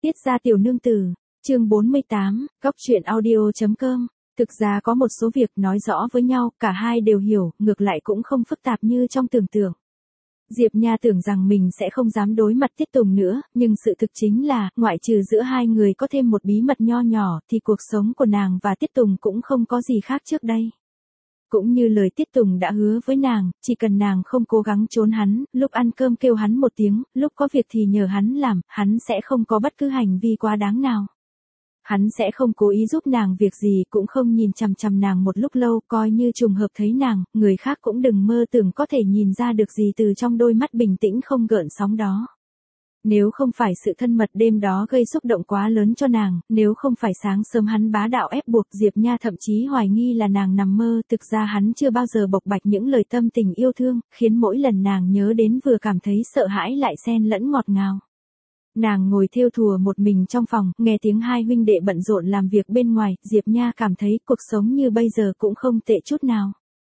Tiết ra tiểu nương tử, chương 48, góc truyện audio.com. Thực ra có một số việc nói rõ với nhau, cả hai đều hiểu, ngược lại cũng không phức tạp như trong tưởng tượng. Diệp Nha tưởng rằng mình sẽ không dám đối mặt Tiết Tùng nữa, nhưng sự thực chính là, ngoại trừ giữa hai người có thêm một bí mật nho nhỏ, thì cuộc sống của nàng và Tiết Tùng cũng không có gì khác trước đây. Cũng như lời Tiết Tùng đã hứa với nàng, chỉ cần nàng không cố gắng trốn hắn, lúc ăn cơm kêu hắn một tiếng, lúc có việc thì nhờ hắn làm, hắn sẽ không có bất cứ hành vi quá đáng nào. Hắn sẽ không cố ý giúp nàng việc gì, cũng không nhìn chằm chằm nàng một lúc lâu, coi như trùng hợp thấy nàng, người khác cũng đừng mơ tưởng có thể nhìn ra được gì từ trong đôi mắt bình tĩnh không gợn sóng đó. Nếu không phải sự thân mật đêm đó gây xúc động quá lớn cho nàng, nếu không phải sáng sớm hắn bá đạo ép buộc, Diệp Nha thậm chí hoài nghi là nàng nằm mơ, thực ra hắn chưa bao giờ bộc bạch những lời tâm tình yêu thương, khiến mỗi lần nàng nhớ đến vừa cảm thấy sợ hãi lại xen lẫn ngọt ngào. Nàng ngồi thêu thùa một mình trong phòng, nghe tiếng hai huynh đệ bận rộn làm việc bên ngoài, Diệp Nha cảm thấy cuộc sống như bây giờ cũng không tệ chút nào.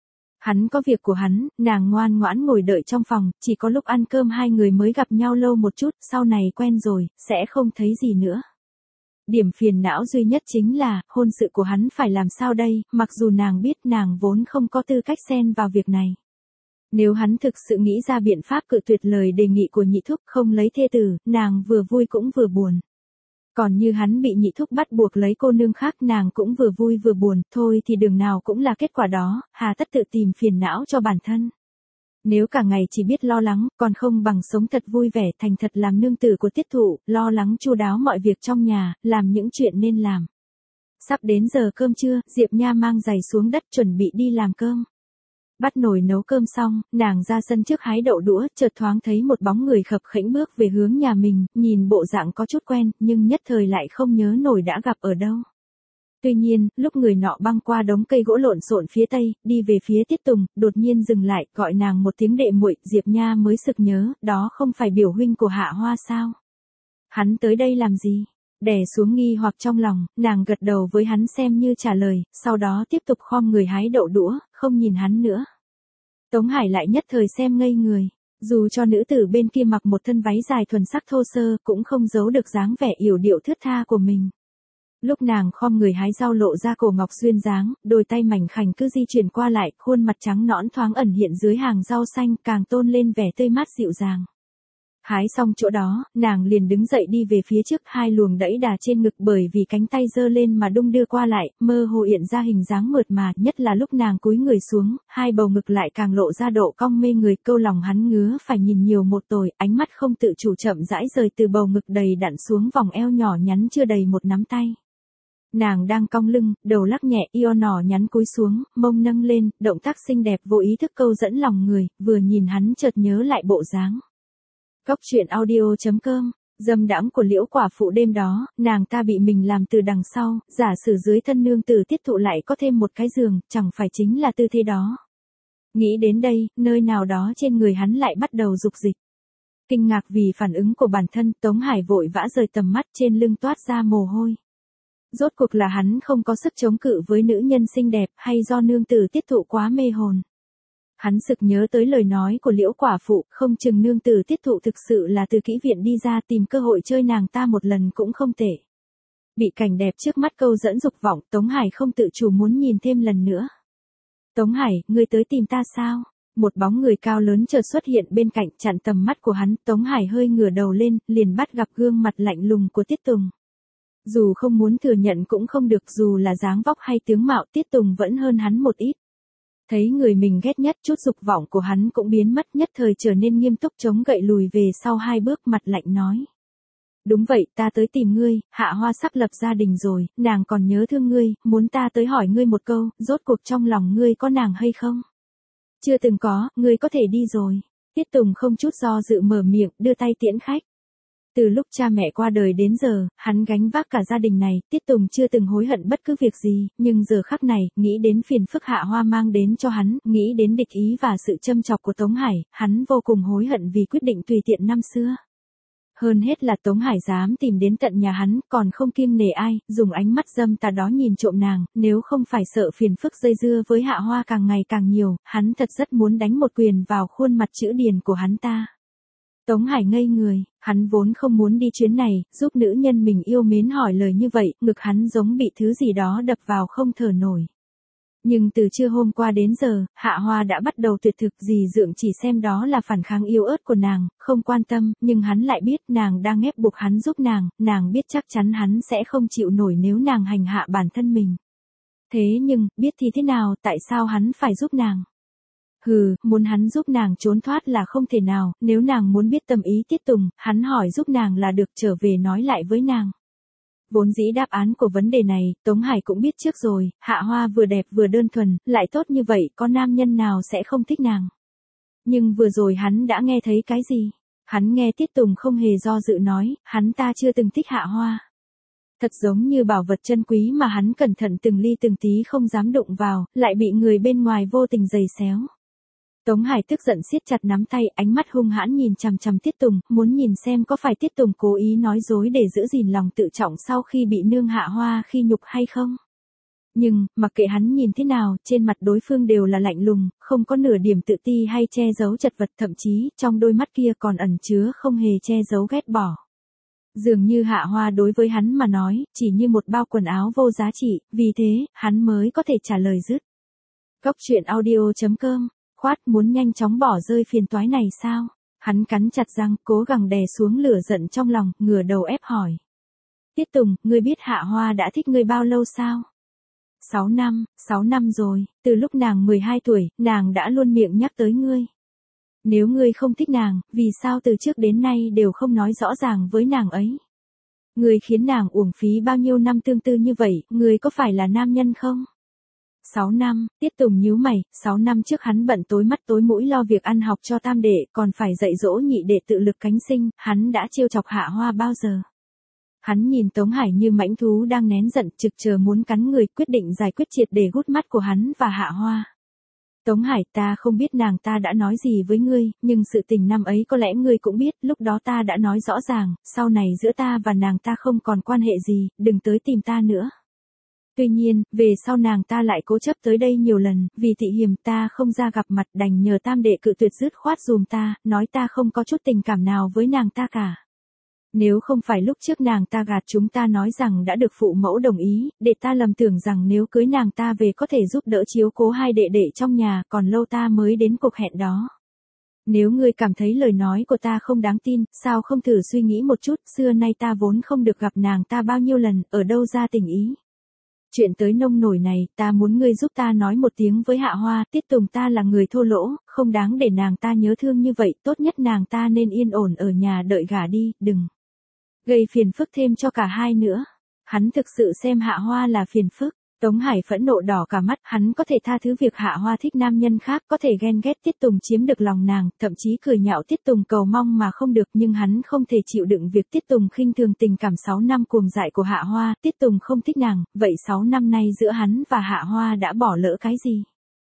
Hắn có việc của hắn, nàng ngoan ngoãn ngồi đợi trong phòng, chỉ có lúc ăn cơm hai người mới gặp nhau lâu một chút, sau này quen rồi, sẽ không thấy gì nữa. Điểm phiền não duy nhất chính là, hôn sự của hắn phải làm sao đây, mặc dù nàng biết nàng vốn không có tư cách xen vào việc này. Nếu hắn thực sự nghĩ ra biện pháp cự tuyệt lời đề nghị của nhị thúc không lấy thê tử, nàng vừa vui cũng vừa buồn. Còn như hắn bị nhị thúc bắt buộc lấy cô nương khác, nàng cũng vừa vui vừa buồn, thôi thì đường nào cũng là kết quả đó, hà tất tự tìm phiền não cho bản thân. Nếu cả ngày chỉ biết lo lắng, còn không bằng sống thật vui vẻ, thành thật làm nương tử của Tiết Thụ, lo lắng chu đáo mọi việc trong nhà, làm những chuyện nên làm. Sắp đến giờ cơm trưa, Diệp Nha mang giày xuống đất chuẩn bị đi làm cơm. Bắt nồi nấu cơm xong, nàng ra sân trước hái đậu đũa, chợt thoáng thấy một bóng người khập khiễng bước về hướng nhà mình, nhìn bộ dạng có chút quen, nhưng nhất thời lại không nhớ nổi đã gặp ở đâu. Tuy nhiên, lúc người nọ băng qua đống cây gỗ lộn xộn phía tây, đi về phía Tiết Tùng, đột nhiên dừng lại, gọi nàng một tiếng đệ muội, Diệp Nha mới sực nhớ, đó không phải biểu huynh của Hạ Hoa sao? Hắn tới đây làm gì? Đè xuống nghi hoặc trong lòng, nàng gật đầu với hắn xem như trả lời, sau đó tiếp tục khom người hái đậu đũa, không nhìn hắn nữa. Tống Hải lại nhất thời xem ngây người, dù cho nữ tử bên kia mặc một thân váy dài thuần sắc thô sơ, cũng không giấu được dáng vẻ yểu điệu thướt tha của mình. Lúc nàng khom người hái rau lộ ra cổ ngọc duyên dáng, đôi tay mảnh khảnh cứ di chuyển qua lại, khuôn mặt trắng nõn thoáng ẩn hiện dưới hàng rau xanh, càng tôn lên vẻ tươi mát dịu dàng. Hái xong chỗ đó, nàng liền đứng dậy đi về phía trước, hai luồng đẫy đà trên ngực bởi vì cánh tay giơ lên mà đung đưa qua lại, mơ hồ hiện ra hình dáng mượt mà, nhất là lúc nàng cúi người xuống, hai bầu ngực lại càng lộ ra độ cong mê người, câu lòng hắn ngứa phải nhìn nhiều một tồi, ánh mắt không tự chủ chậm rãi rời từ bầu ngực đầy đặn xuống vòng eo nhỏ nhắn chưa đầy một nắm tay. Nàng đang cong lưng, đầu lắc nhẹ, eo nhỏ nhắn cúi xuống, mông nâng lên, động tác xinh đẹp vô ý thức câu dẫn lòng người, vừa nhìn hắn chợt nhớ lại bộ dáng. Góc truyện audio.com, dâm đãng của Liễu quả phụ đêm đó, nàng ta bị mình làm từ đằng sau, giả sử dưới thân nương tử Tiết Thụ lại có thêm một cái giường, chẳng phải chính là tư thế đó. Nghĩ đến đây, nơi nào đó trên người hắn lại bắt đầu dục dịch. Kinh ngạc vì phản ứng của bản thân, Tống Hải vội vã rời tầm mắt, trên lưng toát ra mồ hôi. Rốt cuộc là hắn không có sức chống cự với nữ nhân xinh đẹp, hay do nương tử Tiết Thụ quá mê hồn. Hắn sực nhớ tới lời nói của Liễu quả phụ, không chừng nương tử Tiết Thụ thực sự là từ kỹ viện đi ra, tìm cơ hội chơi nàng ta một lần cũng không tệ. Bị cảnh đẹp trước mắt câu dẫn dục vọng, Tống Hải không tự chủ muốn nhìn thêm lần nữa. Tống Hải, ngươi tới tìm ta sao? Một bóng người cao lớn chợt xuất hiện bên cạnh, chặn tầm mắt của hắn, Tống Hải hơi ngửa đầu lên, liền bắt gặp gương mặt lạnh lùng của Tiết Tùng. Dù không muốn thừa nhận cũng không được, dù là dáng vóc hay tướng mạo, Tiết Tùng vẫn hơn hắn một ít. Thấy người mình ghét nhất, chút dục vọng của hắn cũng biến mất, nhất thời trở nên nghiêm túc, chống gậy lùi về sau hai bước, mặt lạnh nói. Đúng vậy, ta tới tìm ngươi, Hạ Hoa sắp lập gia đình rồi, nàng còn nhớ thương ngươi, muốn ta tới hỏi ngươi một câu, rốt cuộc trong lòng ngươi có nàng hay không? Chưa từng có, ngươi có thể đi rồi. Tiết Tùng không chút do dự mở miệng, đưa tay tiễn khách. Từ lúc cha mẹ qua đời đến giờ, hắn gánh vác cả gia đình này, Tiết Tùng chưa từng hối hận bất cứ việc gì, nhưng giờ khắc này, nghĩ đến phiền phức Hạ Hoa mang đến cho hắn, nghĩ đến địch ý và sự châm chọc của Tống Hải, hắn vô cùng hối hận vì quyết định tùy tiện năm xưa. Hơn hết là Tống Hải dám tìm đến tận nhà hắn, còn không kiêng nể ai, dùng ánh mắt dâm tà đó nhìn trộm nàng, nếu không phải sợ phiền phức dây dưa với Hạ Hoa càng ngày càng nhiều, hắn thật rất muốn đánh một quyền vào khuôn mặt chữ điền của hắn ta. Tống Hải ngây người, hắn vốn không muốn đi chuyến này, giúp nữ nhân mình yêu mến hỏi lời như vậy, ngực hắn giống bị thứ gì đó đập vào không thở nổi. Nhưng từ trưa hôm qua đến giờ, Hạ Hoa đã bắt đầu tuyệt thực, dì Dượng chỉ xem đó là phản kháng yếu ớt của nàng, không quan tâm, nhưng hắn lại biết nàng đang ép buộc hắn giúp nàng biết chắc chắn hắn sẽ không chịu nổi nếu nàng hành hạ bản thân mình. Thế nhưng, biết thì thế nào, tại sao hắn phải giúp nàng? Muốn hắn giúp nàng trốn thoát là không thể nào, nếu nàng muốn biết tâm ý Tiết Tùng, hắn hỏi giúp nàng là được, trở về nói lại với nàng. Vốn dĩ đáp án của vấn đề này, Tống Hải cũng biết trước rồi, Hạ Hoa vừa đẹp vừa đơn thuần, lại tốt như vậy, có nam nhân nào sẽ không thích nàng. Nhưng vừa rồi hắn đã nghe thấy cái gì? Hắn nghe Tiết Tùng không hề do dự nói, hắn ta chưa từng thích Hạ Hoa. Thật giống như bảo vật chân quý mà hắn cẩn thận từng ly từng tí không dám đụng vào, lại bị người bên ngoài vô tình giày xéo. Tống Hải tức giận siết chặt nắm tay, ánh mắt hung hãn nhìn chằm chằm Tiết Tùng, muốn nhìn xem có phải Tiết Tùng cố ý nói dối để giữ gìn lòng tự trọng sau khi bị nương Hạ Hoa khi nhục hay không. Nhưng, mặc kệ hắn nhìn thế nào, trên mặt đối phương đều là lạnh lùng, không có nửa điểm tự ti hay che giấu chật vật, thậm chí, trong đôi mắt kia còn ẩn chứa không hề che giấu ghét bỏ. Dường như Hạ Hoa đối với hắn mà nói, chỉ như một bao quần áo vô giá trị, vì thế, hắn mới có thể trả lời dứt. Cốc truyện audio.com, Khoát muốn nhanh chóng bỏ rơi phiền toái này sao? Hắn cắn chặt răng, cố gắng đè xuống lửa giận trong lòng, ngửa đầu ép hỏi. Tiết Tùng, ngươi biết Hạ Hoa đã thích ngươi bao lâu sao? 6 năm rồi, từ lúc nàng 12 tuổi, nàng đã luôn miệng nhắc tới ngươi. Nếu ngươi không thích nàng, vì sao từ trước đến nay đều không nói rõ ràng với nàng ấy? Ngươi khiến nàng uổng phí bao nhiêu năm tương tư như vậy, ngươi có phải là nam nhân không? 6 năm, Tiết Tùng nhíu mày, 6 năm trước hắn bận tối mắt tối mũi lo việc ăn học cho tam đệ, còn phải dạy dỗ nhị đệ tự lực cánh sinh, hắn đã trêu chọc Hạ Hoa bao giờ? Hắn nhìn Tống Hải như mãnh thú đang nén giận, trực chờ muốn cắn người, quyết định giải quyết triệt để gút mắt của hắn và Hạ Hoa. Tống Hải, ta không biết nàng ta đã nói gì với ngươi, nhưng sự tình năm ấy có lẽ ngươi cũng biết, lúc đó ta đã nói rõ ràng, sau này giữa ta và nàng ta không còn quan hệ gì, đừng tới tìm ta nữa. Tuy nhiên, về sau nàng ta lại cố chấp tới đây nhiều lần, vì thị hiềm ta không ra gặp mặt, đành nhờ tam đệ cự tuyệt dứt khoát dùm ta, nói ta không có chút tình cảm nào với nàng ta cả. Nếu không phải lúc trước nàng ta gạt chúng ta nói rằng đã được phụ mẫu đồng ý, để ta lầm tưởng rằng nếu cưới nàng ta về có thể giúp đỡ chiếu cố hai đệ đệ trong nhà, còn lâu ta mới đến cuộc hẹn đó. Nếu ngươi cảm thấy lời nói của ta không đáng tin, sao không thử suy nghĩ một chút, xưa nay ta vốn không được gặp nàng ta bao nhiêu lần, ở đâu ra tình ý. Chuyện tới nông nổi này, ta muốn ngươi giúp ta nói một tiếng với Hạ Hoa, Tiết Tùng ta là người thô lỗ, không đáng để nàng ta nhớ thương như vậy, tốt nhất nàng ta nên yên ổn ở nhà đợi gả đi, đừng gây phiền phức thêm cho cả hai nữa. Hắn thực sự xem Hạ Hoa là phiền phức. Tống Hải phẫn nộ đỏ cả mắt, hắn có thể tha thứ việc Hạ Hoa thích nam nhân khác, có thể ghen ghét Tiết Tùng chiếm được lòng nàng, thậm chí cười nhạo Tiết Tùng cầu mong mà không được, nhưng hắn không thể chịu đựng việc Tiết Tùng khinh thường tình cảm 6 năm cuồng dại của Hạ Hoa, Tiết Tùng không thích nàng, vậy 6 năm nay giữa hắn và Hạ Hoa đã bỏ lỡ cái gì?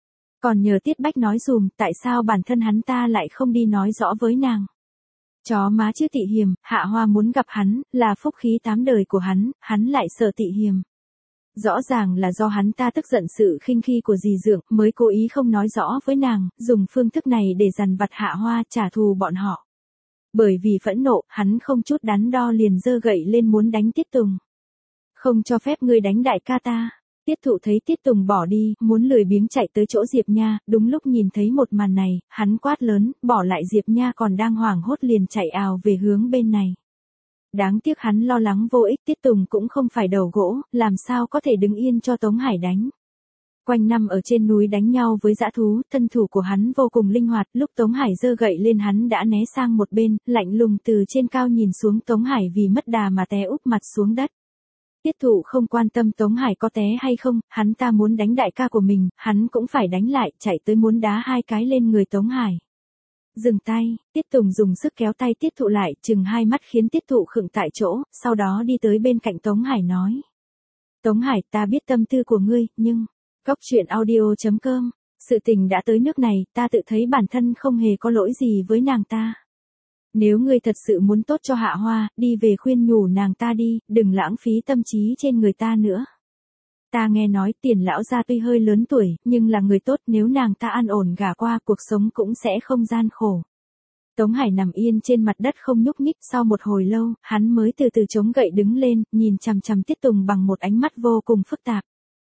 Còn nhờ Tiết Bách nói dùm, tại sao bản thân hắn ta lại không đi nói rõ với nàng? Chó má chứ tị hiềm, Hạ Hoa muốn gặp hắn, là phúc khí 8 đời của hắn lại sợ tị hiềm. Rõ ràng là do hắn ta tức giận sự khinh khi của dì Dượng, mới cố ý không nói rõ với nàng, dùng phương thức này để dằn vặt Hạ Hoa trả thù bọn họ. Bởi vì phẫn nộ, hắn không chút đắn đo liền giơ gậy lên muốn đánh Tiết Tùng. Không cho phép ngươi đánh đại ca ta. Tiết Thụ thấy Tiết Tùng bỏ đi, muốn lười biếng chạy tới chỗ Diệp Nha, đúng lúc nhìn thấy một màn này, hắn quát lớn, bỏ lại Diệp Nha còn đang hoảng hốt liền chạy ào về hướng bên này. Đáng tiếc hắn lo lắng vô ích, Tiết Tùng cũng không phải đầu gỗ, làm sao có thể đứng yên cho Tống Hải đánh. Quanh năm ở trên núi đánh nhau với dã thú, thân thủ của hắn vô cùng linh hoạt, lúc Tống Hải giơ gậy lên hắn đã né sang một bên, lạnh lùng từ trên cao nhìn xuống Tống Hải vì mất đà mà té úp mặt xuống đất. Tiết Thụ không quan tâm Tống Hải có té hay không, hắn ta muốn đánh đại ca của mình, hắn cũng phải đánh lại, chạy tới muốn đá 2 cái lên người Tống Hải. Dừng tay, Tiết Tùng dùng sức kéo tay Tiết Thụ lại, chừng 2 mắt khiến Tiết Thụ khựng tại chỗ, sau đó đi tới bên cạnh Tống Hải nói. Tống Hải, ta biết tâm tư của ngươi, nhưng, Cốc truyện audio.com, sự tình đã tới nước này, ta tự thấy bản thân không hề có lỗi gì với nàng ta. Nếu ngươi thật sự muốn tốt cho Hạ Hoa, đi về khuyên nhủ nàng ta đi, đừng lãng phí tâm trí trên người ta nữa. Ta nghe nói Tiền lão gia tuy hơi lớn tuổi, nhưng là người tốt, nếu nàng ta an ổn gả qua, cuộc sống cũng sẽ không gian khổ. Tống Hải nằm yên trên mặt đất không nhúc nhích, sau một hồi lâu, hắn mới từ từ chống gậy đứng lên, nhìn chằm chằm Tiết Tùng bằng một ánh mắt vô cùng phức tạp.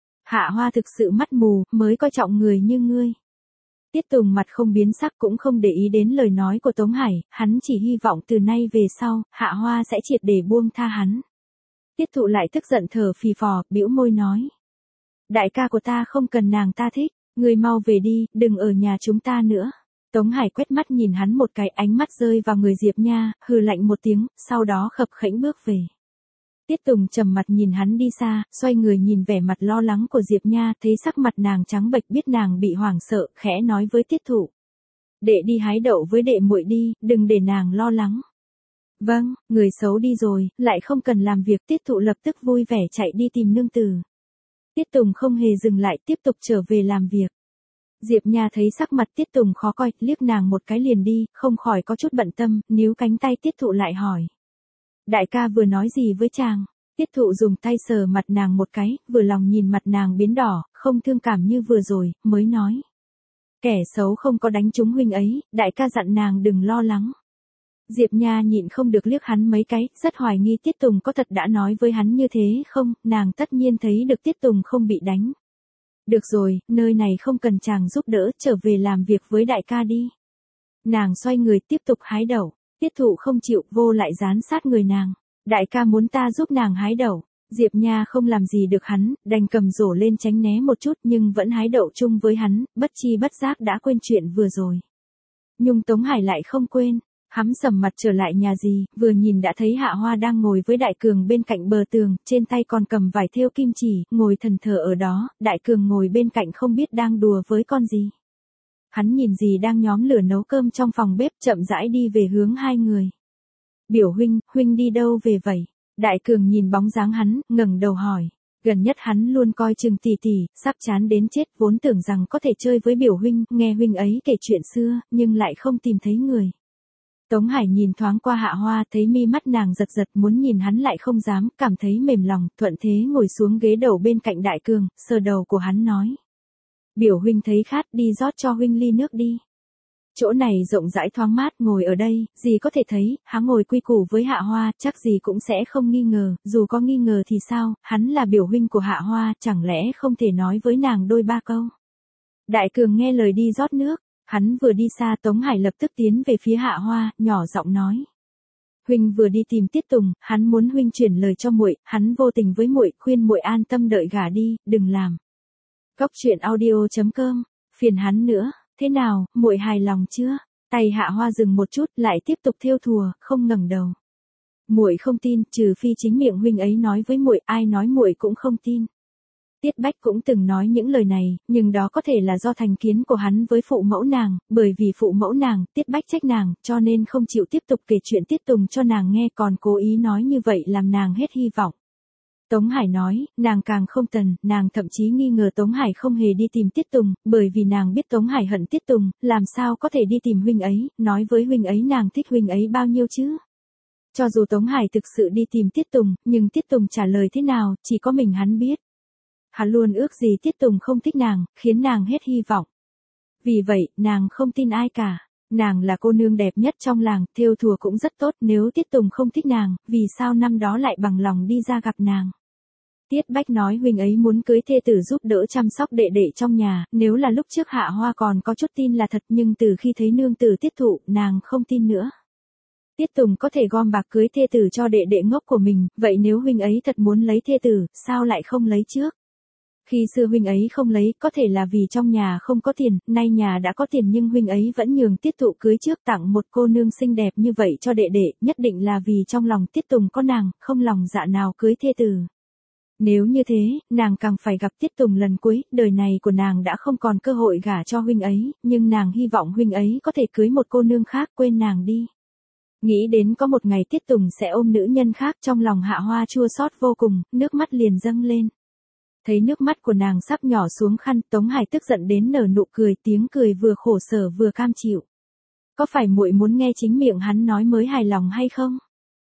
Hạ Hoa thực sự mắt mù, mới coi trọng người như ngươi. Tiết Tùng mặt không biến sắc cũng không để ý đến lời nói của Tống Hải, hắn chỉ hy vọng từ nay về sau, Hạ Hoa sẽ triệt để buông tha hắn. Tiết Thụ lại tức giận thở phì phò, bĩu môi nói. Đại ca của ta không cần nàng ta thích, ngươi mau về đi, đừng ở nhà chúng ta nữa. Tống Hải quét mắt nhìn hắn một cái, ánh mắt rơi vào người Diệp Nha, hừ lạnh một tiếng, sau đó khập khẽnh bước về. Tiết Tùng trầm mặt nhìn hắn đi xa, xoay người nhìn vẻ mặt lo lắng của Diệp Nha, thấy sắc mặt nàng trắng bệch, biết nàng bị hoảng sợ, khẽ nói với Tiết Thụ. Đệ đi hái đậu với đệ muội đi, đừng để nàng lo lắng. Vâng, người xấu đi rồi, lại không cần làm việc. Tiết Thụ lập tức vui vẻ chạy đi tìm nương tử. Tiết Tùng không hề dừng lại, tiếp tục trở về làm việc. Diệp Nha thấy sắc mặt Tiết Tùng khó coi, liếc nàng một cái liền đi, không khỏi có chút bận tâm, níu cánh tay Tiết Thụ lại hỏi. Đại ca vừa nói gì với chàng? Tiết Thụ dùng tay sờ mặt nàng một cái, vừa lòng nhìn mặt nàng biến đỏ, không thương cảm như vừa rồi, mới nói. Kẻ xấu không có đánh trúng huynh ấy, đại ca dặn nàng đừng lo lắng. Diệp Nha nhịn không được liếc hắn mấy cái, rất hoài nghi Tiết Tùng có thật đã nói với hắn như thế không, nàng tất nhiên thấy được Tiết Tùng không bị đánh. Được rồi, nơi này không cần chàng giúp đỡ, trở về làm việc với đại ca đi. Nàng xoay người tiếp tục hái đậu. Tiết Thụ không chịu, vô lại dán sát người nàng. Đại ca muốn ta giúp nàng hái đậu. Diệp Nha không làm gì được hắn, đành cầm rổ lên tránh né một chút nhưng vẫn hái đậu chung với hắn, bất chi bất giác đã quên chuyện vừa rồi. Nhưng Tống Hải lại không quên. Hắn sầm mặt trở lại nhà gì, vừa nhìn đã thấy Hạ Hoa đang ngồi với Đại Cường bên cạnh bờ tường, trên tay còn cầm vải thêu kim chỉ, ngồi thần thờ ở đó, Đại Cường ngồi bên cạnh không biết đang đùa với con gì. Hắn nhìn gì đang nhóm lửa nấu cơm trong phòng bếp, chậm rãi đi về hướng hai người. Biểu huynh, huynh đi đâu về vậy? Đại Cường nhìn bóng dáng hắn, ngẩng đầu hỏi. Gần nhất hắn luôn coi chừng tỷ tỷ, sắp chán đến chết, vốn tưởng rằng có thể chơi với biểu huynh, nghe huynh ấy kể chuyện xưa, nhưng lại không tìm thấy người. Tống Hải nhìn thoáng qua Hạ Hoa, thấy mi mắt nàng giật giật, muốn nhìn hắn lại không dám, cảm thấy mềm lòng, thuận thế ngồi xuống ghế đầu bên cạnh Đại Cường, sờ đầu của hắn nói. Biểu huynh thấy khát, đi rót cho huynh ly nước đi. Chỗ này rộng rãi thoáng mát, ngồi ở đây, gì có thể thấy, hắn ngồi quy củ với Hạ Hoa, chắc gì cũng sẽ không nghi ngờ, dù có nghi ngờ thì sao, hắn là biểu huynh của Hạ Hoa, chẳng lẽ không thể nói với nàng đôi ba câu. Đại Cường nghe lời đi rót nước. Hắn vừa đi xa, Tống Hải lập tức tiến về phía Hạ Hoa, nhỏ giọng nói. Huynh vừa đi tìm Tiết Tùng, hắn muốn huynh chuyển lời cho muội, hắn vô tình với muội, khuyên muội an tâm đợi gả đi, đừng làm. Góc truyện audio.com, phiền hắn nữa, thế nào, muội hài lòng chưa? Tay Hạ Hoa dừng một chút, lại tiếp tục thêu thùa, không ngẩng đầu. Muội không tin, trừ phi chính miệng huynh ấy nói với muội, ai nói muội cũng không tin. Tiết Bách cũng từng nói những lời này, nhưng đó có thể là do thành kiến của hắn với phụ mẫu nàng, bởi vì phụ mẫu nàng, Tiết Bách trách nàng, cho nên không chịu tiếp tục kể chuyện Tiết Tùng cho nàng nghe, còn cố ý nói như vậy làm nàng hết hy vọng. Tống Hải nói, nàng càng không tần, nàng thậm chí nghi ngờ Tống Hải không hề đi tìm Tiết Tùng, bởi vì nàng biết Tống Hải hận Tiết Tùng, làm sao có thể đi tìm huynh ấy, nói với huynh ấy nàng thích huynh ấy bao nhiêu chứ. Cho dù Tống Hải thực sự đi tìm Tiết Tùng, nhưng Tiết Tùng trả lời thế nào, chỉ có mình hắn biết. Hắn luôn ước gì Tiết Tùng không thích nàng, khiến nàng hết hy vọng. Vì vậy, nàng không tin ai cả. Nàng là cô nương đẹp nhất trong làng, thêu thùa cũng rất tốt, nếu Tiết Tùng không thích nàng, vì sao năm đó lại bằng lòng đi ra gặp nàng. Tiết Bách nói huynh ấy muốn cưới thê tử giúp đỡ chăm sóc đệ đệ trong nhà, nếu là lúc trước Hạ Hoa còn có chút tin là thật, nhưng từ khi thấy nương tử Tiết Thụ, nàng không tin nữa. Tiết Tùng có thể gom bạc cưới thê tử cho đệ đệ ngốc của mình, vậy nếu huynh ấy thật muốn lấy thê tử, sao lại không lấy trước? Khi xưa huynh ấy không lấy, có thể là vì trong nhà không có tiền, nay nhà đã có tiền nhưng huynh ấy vẫn nhường Tiết Thụ cưới trước tặng một cô nương xinh đẹp như vậy cho đệ đệ, nhất định là vì trong lòng Tiết Tùng có nàng, không lòng dạ nào cưới thê tử. Nếu như thế, nàng càng phải gặp Tiết Tùng lần cuối, đời này của nàng đã không còn cơ hội gả cho huynh ấy, nhưng nàng hy vọng huynh ấy có thể cưới một cô nương khác, quên nàng đi. Nghĩ đến có một ngày Tiết Tùng sẽ ôm nữ nhân khác, trong lòng Hạ Hoa chua xót vô cùng, nước mắt liền dâng lên. Thấy nước mắt của nàng sắp nhỏ xuống khăn, Tống Hải tức giận đến nở nụ cười, tiếng cười vừa khổ sở vừa cam chịu. Có phải muội muốn nghe chính miệng hắn nói mới hài lòng hay không?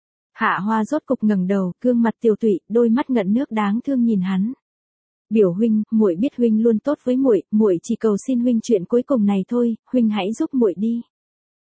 Hạ Hoa rốt cục ngẩng đầu, gương mặt tiều tụy, đôi mắt ngận nước đáng thương nhìn hắn. Biểu huynh, muội biết huynh luôn tốt với muội, muội chỉ cầu xin huynh chuyện cuối cùng này thôi, huynh hãy giúp muội đi.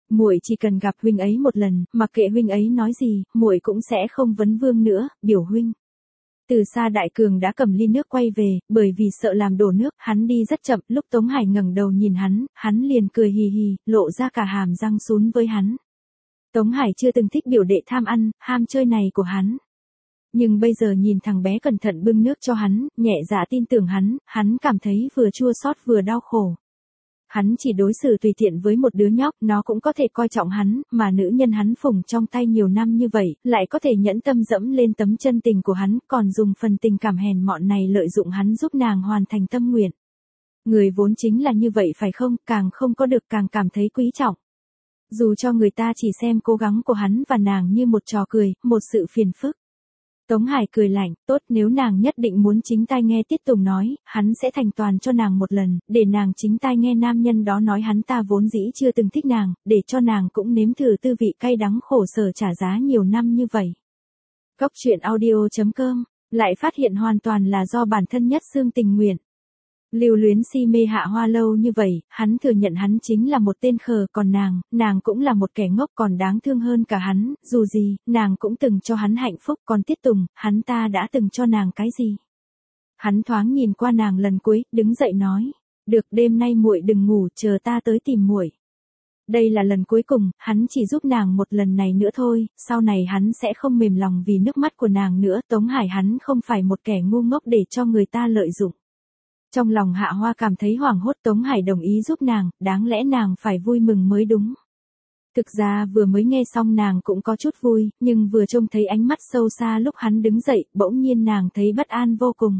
Muội chỉ cần gặp huynh ấy một lần, mặc kệ huynh ấy nói gì, muội cũng sẽ không vấn vương nữa, biểu huynh. Từ xa Đại Cường đã cầm ly nước quay về, bởi vì sợ làm đổ nước, hắn đi rất chậm, lúc Tống Hải ngẩng đầu nhìn hắn liền cười hì hì, lộ ra cả hàm răng sún với hắn. Tống Hải chưa từng thích biểu đệ tham ăn, ham chơi này của hắn. Nhưng bây giờ nhìn thằng bé cẩn thận bưng nước cho hắn, nhẹ dạ tin tưởng hắn cảm thấy vừa chua xót vừa đau khổ. Hắn chỉ đối xử tùy tiện với một đứa nhóc, nó cũng có thể coi trọng hắn, mà nữ nhân hắn phủng trong tay nhiều năm như vậy, lại có thể nhẫn tâm dẫm lên tấm chân tình của hắn, còn dùng phần tình cảm hèn mọn này lợi dụng hắn giúp nàng hoàn thành tâm nguyện. Người vốn chính là như vậy phải không, càng không có được càng cảm thấy quý trọng. Dù cho người ta chỉ xem cố gắng của hắn và nàng như một trò cười, một sự phiền phức. Tống Hải cười lạnh, tốt, nếu nàng nhất định muốn chính tai nghe Tiết Tùng nói, hắn sẽ thành toàn cho nàng một lần, để nàng chính tai nghe nam nhân đó nói hắn ta vốn dĩ chưa từng thích nàng, để cho nàng cũng nếm thử tư vị cay đắng khổ sở trả giá nhiều năm như vậy. Góc truyện audio.com, lại phát hiện hoàn toàn là do bản thân Nhất Xương tình nguyện. Lưu luyến si mê Hạ Hoa lâu như vậy, hắn thừa nhận hắn chính là một tên khờ, còn nàng cũng là một kẻ ngốc còn đáng thương hơn cả hắn, dù gì, nàng cũng từng cho hắn hạnh phúc, còn Tiết Tùng, hắn ta đã từng cho nàng cái gì? Hắn thoáng nhìn qua nàng lần cuối, đứng dậy nói, được, đêm nay muội đừng ngủ, chờ ta tới tìm muội. Đây là lần cuối cùng, hắn chỉ giúp nàng một lần này nữa thôi, sau này hắn sẽ không mềm lòng vì nước mắt của nàng nữa. Tống Hải hắn không phải một kẻ ngu ngốc để cho người ta lợi dụng. Trong lòng Hạ Hoa cảm thấy hoảng hốt, Tống Hải đồng ý giúp nàng, đáng lẽ nàng phải vui mừng mới đúng. Thực ra vừa mới nghe xong nàng cũng có chút vui, nhưng vừa trông thấy ánh mắt sâu xa lúc hắn đứng dậy, bỗng nhiên nàng thấy bất an vô cùng.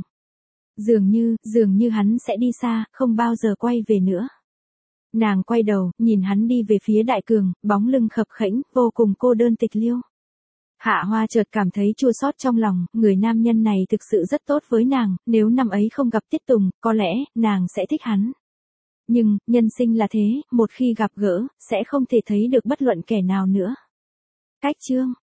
Dường như hắn sẽ đi xa, không bao giờ quay về nữa. Nàng quay đầu, nhìn hắn đi về phía Đại Cường, bóng lưng khập khẽnh, vô cùng cô đơn tịch liêu. Hạ Hoa chợt cảm thấy chua xót trong lòng, người nam nhân này thực sự rất tốt với nàng, nếu năm ấy không gặp Tiết Tùng, có lẽ, nàng sẽ thích hắn. Nhưng, nhân sinh là thế, một khi gặp gỡ, sẽ không thể thấy được bất luận kẻ nào nữa. Cách chương